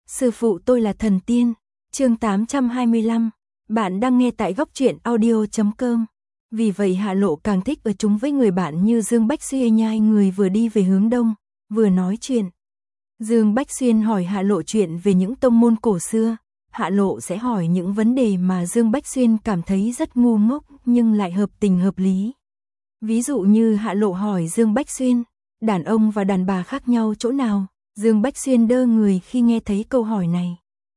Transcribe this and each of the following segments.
Sư phụ tôi là thần tiên. Chương 825. Bạn đang nghe tại góc truyện audio.com. Vì vậy Hạ Lộ càng thích ở chung với người bạn như Dương Bách Xuyên. Hai người vừa đi về hướng đông, vừa nói chuyện. Dương Bách Xuyên hỏi Hạ Lộ chuyện về những tông môn cổ xưa. Hạ Lộ sẽ hỏi những vấn đề mà Dương Bách Xuyên cảm thấy rất ngu ngốc nhưng lại hợp tình hợp lý. Ví dụ như Hạ Lộ hỏi Dương Bách Xuyên, đàn ông và đàn bà khác nhau chỗ nào? Dương Bách Xuyên đơ người khi nghe thấy câu hỏi này.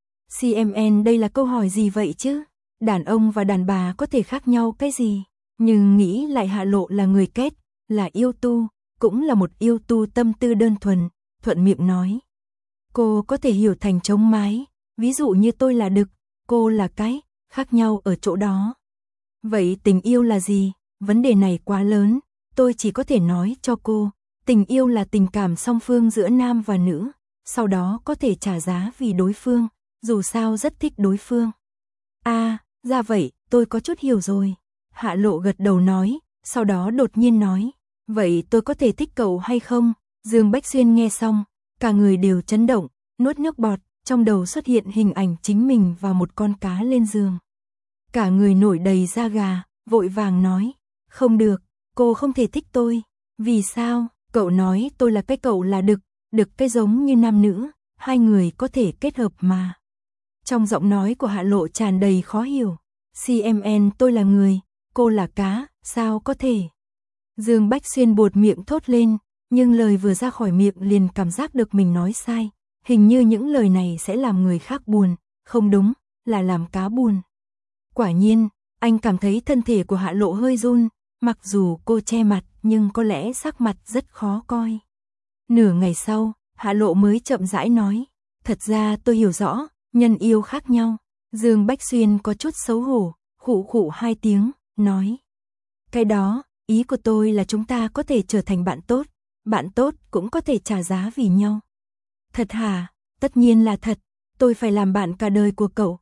CMN, đây là câu hỏi gì vậy chứ? Đàn ông và đàn bà có thể khác nhau cái gì? Nhưng nghĩ lại Hạ Lộ là người kết, là yêu tu, cũng là một yêu tu tâm tư đơn thuần, thuận miệng nói. Cô có thể hiểu thành trống mái, ví dụ như tôi là đực, cô là cái, khác nhau ở chỗ đó. Vậy tình yêu là gì? Vấn đề này quá lớn, tôi chỉ có thể nói cho cô. Tình yêu là tình cảm song phương giữa nam và nữ, sau đó có thể trả giá vì đối phương, dù sao rất thích đối phương. À, ra vậy, tôi có chút hiểu rồi. Hạ Lộ gật đầu nói, sau đó đột nhiên nói, vậy tôi có thể thích cậu hay không? Dương Bách Xuyên nghe xong, cả người đều chấn động, nuốt nước bọt, trong đầu xuất hiện hình ảnh chính mình và một con cá lên giường. Cả người nổi đầy da gà, vội vàng nói, không được, cô không thể thích tôi. Vì sao? Cậu nói tôi là cái, cậu là đực, đực cái giống như nam nữ, hai người có thể kết hợp mà. Trong giọng nói của Hạ Lộ tràn đầy khó hiểu. CMN, tôi là người, cô là cá, sao có thể? Dương Bách Xuyên buột miệng thốt lên, nhưng lời vừa ra khỏi miệng liền cảm giác được mình nói sai. Hình như những lời này sẽ làm người khác buồn, không đúng, là làm cá buồn. Quả nhiên, anh cảm thấy thân thể của Hạ Lộ hơi run, mặc dù cô che mặt nhưng có lẽ sắc mặt rất khó coi. Nửa ngày sau, Hạ Lộ mới chậm rãi nói, thật ra tôi hiểu rõ, nhân yêu khác nhau. Dương Bách Xuyên có chút xấu hổ, khụ khụ hai tiếng, nói. Cái đó, ý của tôi là chúng ta có thể trở thành bạn tốt cũng có thể trả giá vì nhau. Thật hả? Tất nhiên là thật, tôi phải làm bạn cả đời của cậu.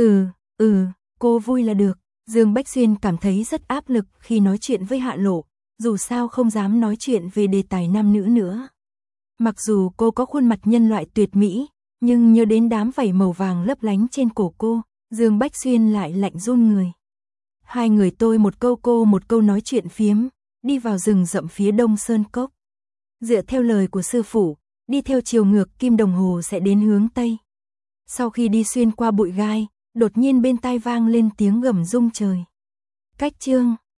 Cô vui là được. Dương Bách Xuyên cảm thấy rất áp lực khi nói chuyện với Hạ Lộ, dù sao không dám nói chuyện về đề tài nam nữ nữa. Mặc dù cô có khuôn mặt nhân loại tuyệt mỹ, nhưng nhớ đến đám vảy màu vàng lấp lánh trên cổ cô, Dương Bách Xuyên lại lạnh run người. Hai người tôi một câu cô một câu nói chuyện phiếm, đi vào rừng rậm phía đông Sơn Cốc. Dựa theo lời của sư phụ, đi theo chiều ngược kim đồng hồ sẽ đến hướng Tây. Sau khi đi xuyên qua bụi gai, đột nhiên bên tai vang lên tiếng gầm rung trời. Cách chương